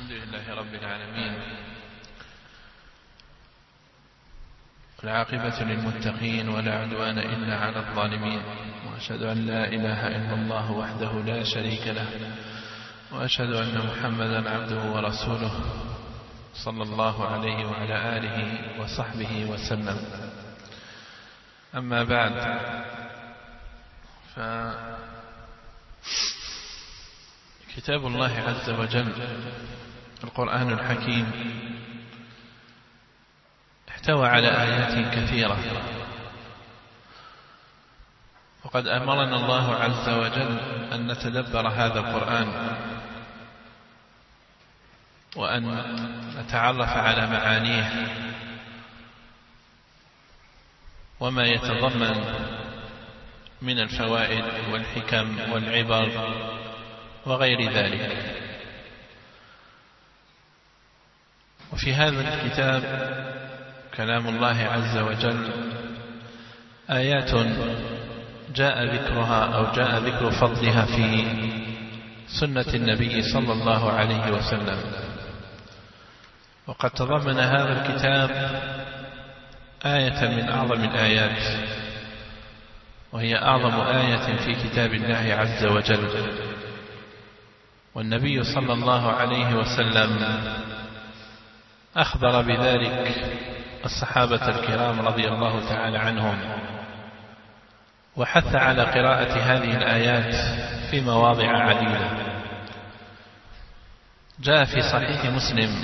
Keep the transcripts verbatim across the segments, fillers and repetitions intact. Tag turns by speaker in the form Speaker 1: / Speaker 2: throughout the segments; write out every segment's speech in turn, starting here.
Speaker 1: الحمد لله رب العالمين، والعاقبة للمتقين ولا عدوان إلا على الظالمين، وأشهد أن لا إله إلا الله وحده لا شريك له، وأشهد أن محمدا عبده ورسوله صلى الله عليه وعلى آله وصحبه وسلم. أما بعد، فكتاب الله عز وجل القرآن الحكيم احتوى على آيات كثيرة، وقد أمرنا الله عز وجل أن نتدبر هذا القرآن وأن نتعرف على معانيه وما يتضمن من الفوائد والحكم والعبر وغير ذلك. وفي هذا الكتاب كلام الله عز وجل آيات جاء ذكرها أو جاء ذكر فضلها في سنة النبي صلى الله عليه وسلم. وقد تضمن هذا الكتاب آية من أعظم الآيات، وهي أعظم آية في كتاب الله عز وجل، والنبي صلى الله عليه وسلم أخبر بذلك الصحابة الكرام رضي الله تعالى عنهم، وحث على قراءة هذه الآيات في مواضع عديدة. جاء في صحيح مسلم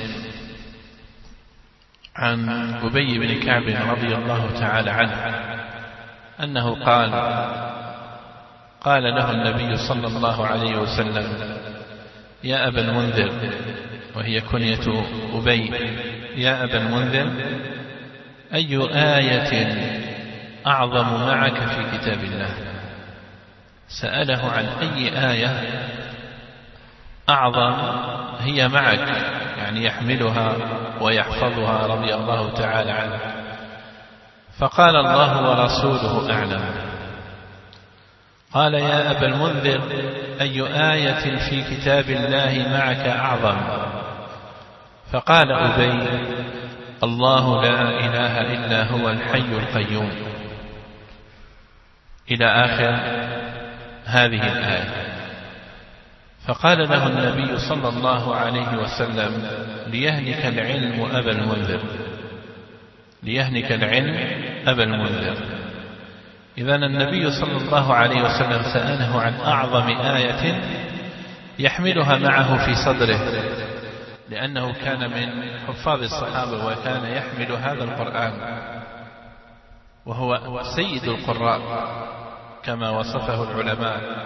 Speaker 1: عن أبي بن كعب رضي الله تعالى عنه أنه قال قال له النبي صلى الله عليه وسلم: يا أبا المنذر، وهي كنية أبي، يا أبا المنذر، أي آية أعظم معك في كتاب الله؟ سأله عن أي آية أعظم هي معك، يعني يحملها ويحفظها رضي الله تعالى عنه. فقال: الله ورسوله أعلم. قال: يا أبا المنذر، أي آية في كتاب الله معك أعظم؟ فقال أبي: الله لا إله إلا هو الحي القيوم، إلى آخر هذه الآية. فقال له النبي صلى الله عليه وسلم: ليهنك العلم أبا المنذر، ليهنك العلم أبا المنذر. إذن النبي صلى الله عليه وسلم سأله عن أعظم آية يحملها معه في صدره، لأنه كان من حفاظ الصحابة وكان يحمل هذا القرآن، وهو سيد القراء كما وصفه العلماء.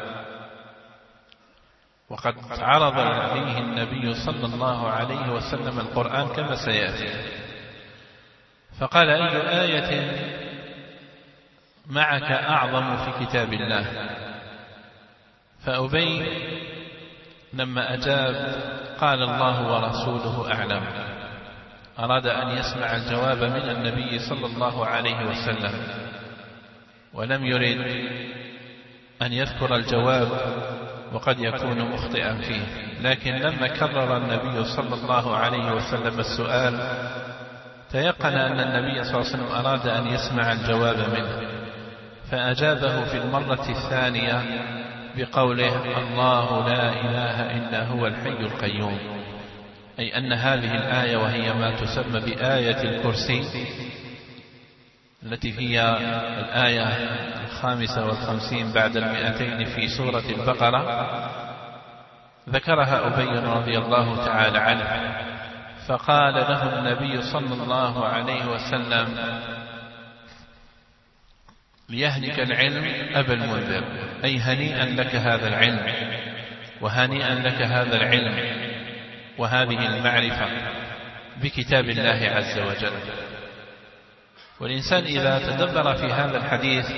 Speaker 1: وقد عرض عليه النبي صلى الله عليه وسلم القرآن كما سيأتي. فقال: أي آية معك أعظم في كتاب الله؟ فأبي لما أجاب قال: الله ورسوله أعلم. أراد أن يسمع الجواب من النبي صلى الله عليه وسلم، ولم يرد أن يذكر الجواب وقد يكون مخطئا فيه. لكن لما كرر النبي صلى الله عليه وسلم السؤال تيقن أن النبي صلى الله عليه وسلم أراد أن يسمع الجواب منه، فأجابه في المرة الثانية بقوله: الله لا إله إلا هو الحي القيوم، أي أن هذه الآية، وهي ما تسمى بآية الكرسي، التي هي الآية الخامسة والخمسين بعد المئتين في سورة البقرة، ذكرها أبي رضي الله تعالى عنه. فقال له النبي صلى الله عليه وسلم: ليهنك العلم أبا المنذر، أي هنيئا لك هذا العلم، وهنيئا لك هذا العلم وهذه المعرفة بكتاب الله عز وجل. والإنسان إذا تدبر في هذا الحديث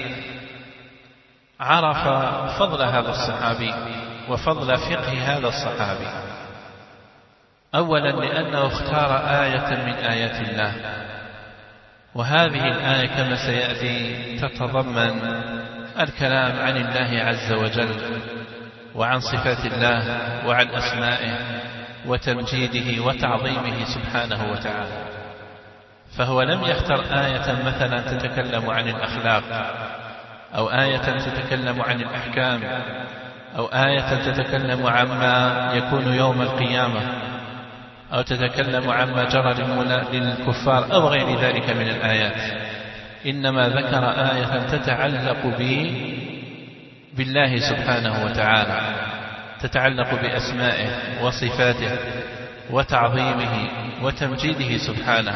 Speaker 1: عرف فضل هذا الصحابي وفضل فقه هذا الصحابي. أولا لأنه اختار آية من آيات الله، وهذه الآية كما سيأتي تتضمن الكلام عن الله عز وجل وعن صفات الله وعن أسمائه وتمجيده وتعظيمه سبحانه وتعالى. فهو لم يختر آية مثلا تتكلم عن الأخلاق، أو آية تتكلم عن الأحكام، أو آية تتكلم عما يكون يوم القيامة، أو تتكلم عما جرى للكفار أو غير ذلك من الآيات. إنما ذكر آية تتعلق بالله سبحانه وتعالى، تتعلق بأسمائه وصفاته وتعظيمه وتمجيده سبحانه.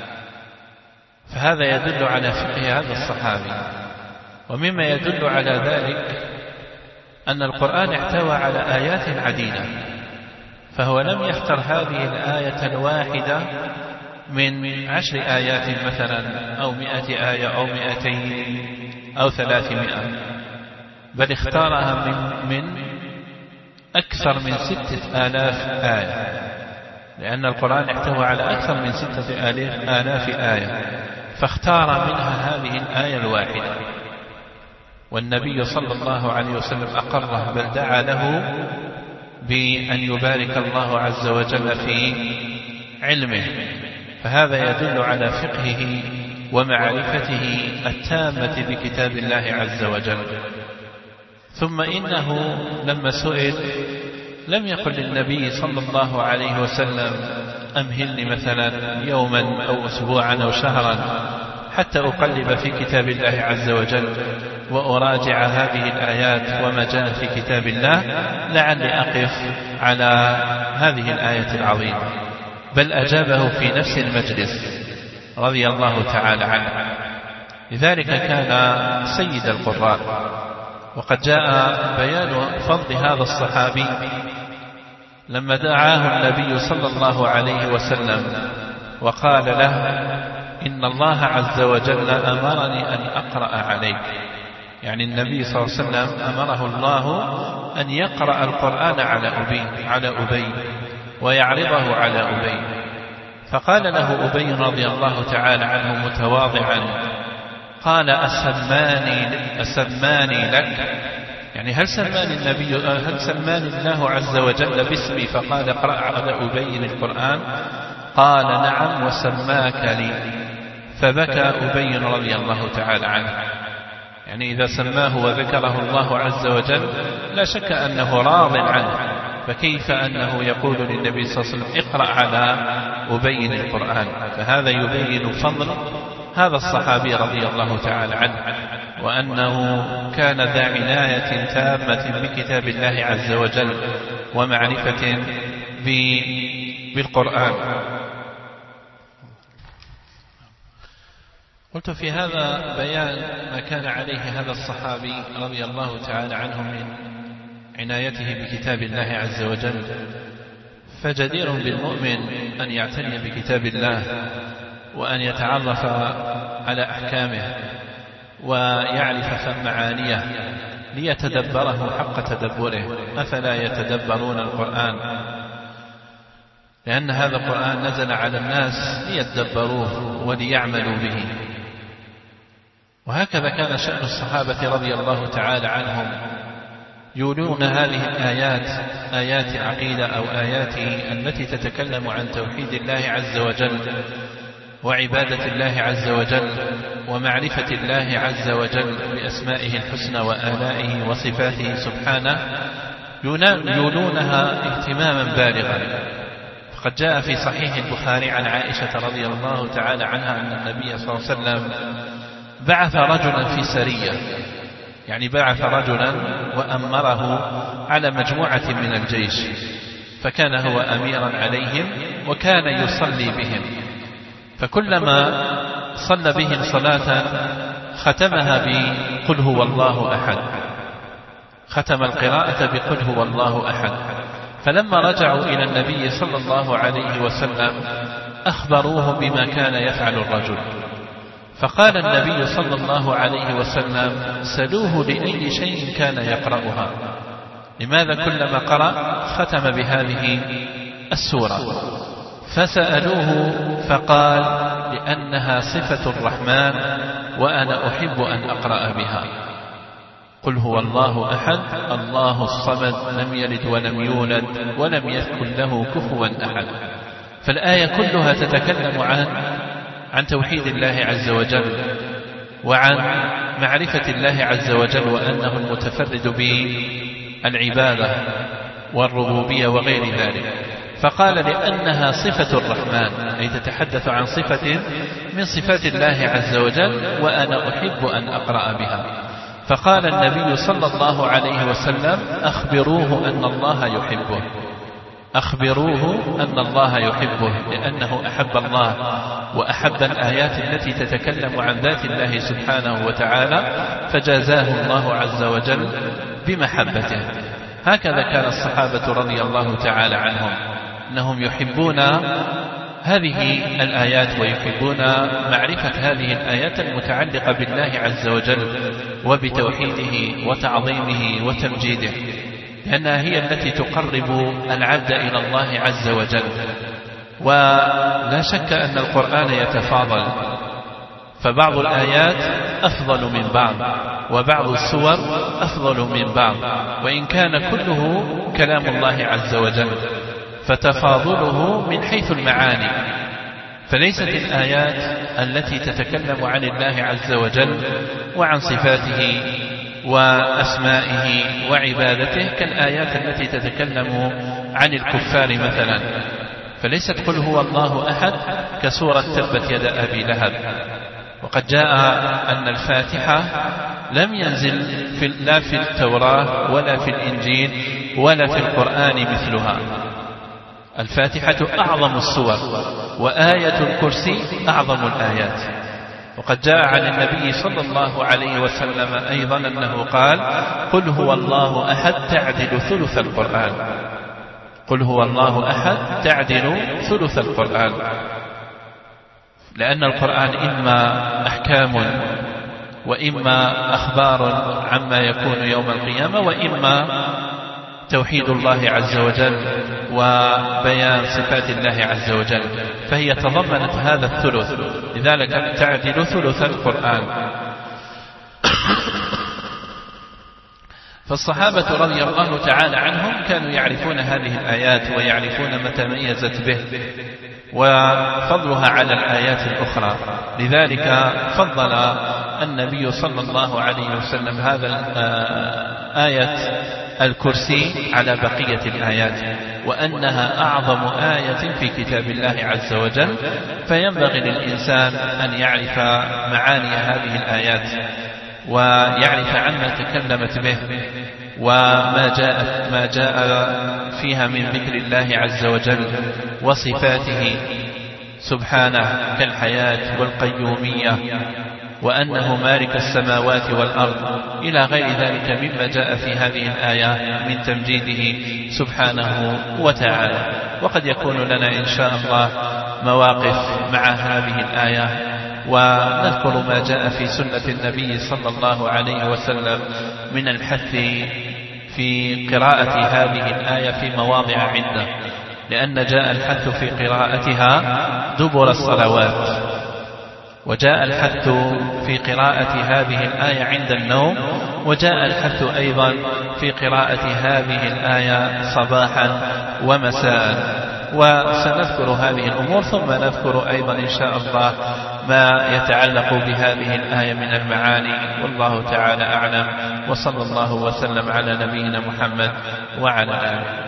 Speaker 1: فهذا يدل على فقه هذا الصحابي. ومما يدل على ذلك أن القرآن احتوى على آيات عديدة، فهو لم يختر هذه الآية الواحدة من عشر آيات مثلا أو مئة آية أو مئتين أو ثلاثمائة، بل اختارها من, من أكثر من ستة آلاف آية، لأن القرآن احتوى على أكثر من ستة آلاف آية، فاختار منها هذه الآية الواحدة. والنبي صلى الله عليه وسلم أقره، بل دعا له بأن يبارك الله عز وجل في علمه. فهذا يدل على فقهه ومعرفته التامة بكتاب الله عز وجل. ثم إنه لما سئل لم يقل للنبي صلى الله عليه وسلم أمهلني مثلا يوما أو أسبوعا أو شهرا حتى أقلب في كتاب الله عز وجل وأراجع هذه الآيات وما جاء في كتاب الله لعلي أقف على هذه الآية العظيمة، بل أجابه في نفس المجلس رضي الله تعالى عنه. لذلك كان سيد القراء. وقد جاء بيان فضل هذا الصحابي لما دعاه النبي صلى الله عليه وسلم وقال له: إن الله عز وجل أمرني أن أقرأ عليك. يعني النبي صلى الله عليه وسلم أمره الله أن يقرأ القرآن على أبي, على أبي ويعرضه على أبي. فقال له أبي رضي الله تعالى عنه متواضعا: قال أسماني, أسماني لك؟ يعني هل سماني النبي هل سماني الله عز وجل باسمي فقال اقرأ على أبي القرآن؟ قال: نعم وسماك لي. فبكى أبي رضي الله تعالى عنه. يعني إذا سماه وذكره الله عز وجل لا شك أنه راض عنه، فكيف أنه يقول للنبي صلى الله عليه وسلم اقرأ على أبي القرآن؟ فهذا يبين فضل هذا الصحابي رضي الله تعالى عنه، وأنه كان ذا عناية تامة بكتاب الله عز وجل ومعرفة بالقرآن. قلت في هذا بيان ما كان عليه هذا الصحابي رضي الله تعالى عنه من عنايته بكتاب الله عز وجل. فجدير بالمؤمن أن يعتني بكتاب الله وأن يتعرف على أحكامه ويعرف معانيه ليتدبره حق تدبره. أفلا يتدبرون القرآن؟ لأن هذا القرآن نزل على الناس ليتدبروه وليعملوا به. وهكذا كان شأن الصحابة رضي الله تعالى عنهم، يولون هذه الآيات، آيات العقيدة أو آيات التي تتكلم عن توحيد الله عز وجل وعبادة الله عز وجل ومعرفة الله عز وجل بأسمائه الحسنى وآلائه وصفاته سبحانه، يولونها اهتماما بالغا. فقد جاء في صحيح البخاري عن عائشة رضي الله تعالى عنها أن النبي صلى الله عليه وسلم بعث رجلا في سرية، يعني بعث رجلا وأمره على مجموعة من الجيش، فكان هو أميرا عليهم وكان يصلي بهم، فكلما صلى بهم صلاة ختمها بقل هو الله أحد، ختم القراءة بقل هو الله أحد. فلما رجعوا إلى النبي صلى الله عليه وسلم أخبروه بما كان يفعل الرجل، فقال النبي صلى الله عليه وسلم: سلوه لأي شيء كان يقرأها، لماذا كلما قرأ ختم بهذه السورة؟ فسألوه فقال: لأنها صفة الرحمن وأنا أحب أن أقرأ بها. قل هو الله أحد الله الصمد لم يلد ولم يولد ولم يكن له كفوا أحد. فالآية كلها تتكلم عن عن توحيد الله عز وجل وعن معرفة الله عز وجل وأنه المتفرد بالعبادة والربوبية وغير ذلك. فقال لأنها صفة الرحمن، أي تتحدث عن صفة من صفات الله عز وجل وأنا أحب أن أقرأ بها. فقال النبي صلى الله عليه وسلم أخبروه أن الله يحبه، أخبروه أن الله يحبه، لأنه أحب الله وأحب الآيات التي تتكلم عن ذات الله سبحانه وتعالى، فجازاه الله عز وجل بمحبته. هكذا كان الصحابة رضي الله تعالى عنهم، أنهم يحبون هذه الآيات ويحبون معرفة هذه الآيات المتعلقة بالله عز وجل وبتوحيده وتعظيمه وتمجيده، لأنها هي التي تقرب العبد إلى الله عز وجل. ولا شك أن القرآن يتفاضل، فبعض الآيات أفضل من بعض وبعض السور أفضل من بعض، وإن كان كله كلام الله عز وجل، فتفاضله من حيث المعاني. فليست الآيات التي تتكلم عن الله عز وجل وعن صفاته وأسمائه وعبادته كالآيات التي تتكلم عن الكفار مثلا. فليست قل هو الله أحد كسورة تبت يد أبي لهب. وقد جاء أن الفاتحة لم ينزل في لا في التوراة ولا في الإنجيل ولا في القرآن مثلها. الفاتحة أعظم السور، وآية الكرسي أعظم الآيات. وقد جاء عن النبي صلى الله عليه وسلم أيضا أنه قال قل هو الله أحد تعدل ثلث القرآن، قل هو الله أحد تعدل ثلث القرآن، لأن القرآن إما أحكام وإما أخبار عما يكون يوم القيامة، وإما توحيد الله عز وجل وبيان صفات الله عز وجل، فهي تضمنت هذا الثلث، لذلك تعدل ثلث القرآن. فالصحابة رضي الله تعالى عنهم كانوا يعرفون هذه الآيات ويعرفون متى ميزت به وفضلها على الآيات الأخرى. لذلك فضل النبي صلى الله عليه وسلم هذا آية الكرسي على بقية الآيات، وأنها أعظم آية في كتاب الله عز وجل، فينبغي للإنسان أن يعرف معاني هذه الآيات ويعرف عما تكلمت به وما جاء ما جاء فيها من ذكر الله عز وجل وصفاته سبحانه كالحياة والقيومية وأنه مالك السماوات والأرض إلى غير ذلك مما جاء في هذه الآية من تمجيده سبحانه وتعالى. وقد يكون لنا إن شاء الله مواقف مع هذه الآية، ونذكر ما جاء في سنة النبي صلى الله عليه وسلم من الحث في قراءة هذه الآية في مواضع عدة، لأن جاء الحث في قراءتها دبر الصلوات، وجاء الحث في قراءة هذه الآية عند النوم، وجاء الحث أيضا في قراءة هذه الآية صباحا ومساء. وسنذكر هذه الأمور، ثم نذكر أيضا إن شاء الله ما يتعلق بهذه الآية من المعاني، والله تعالى أعلم، وصلى الله وسلم على نبينا محمد وعلى آله.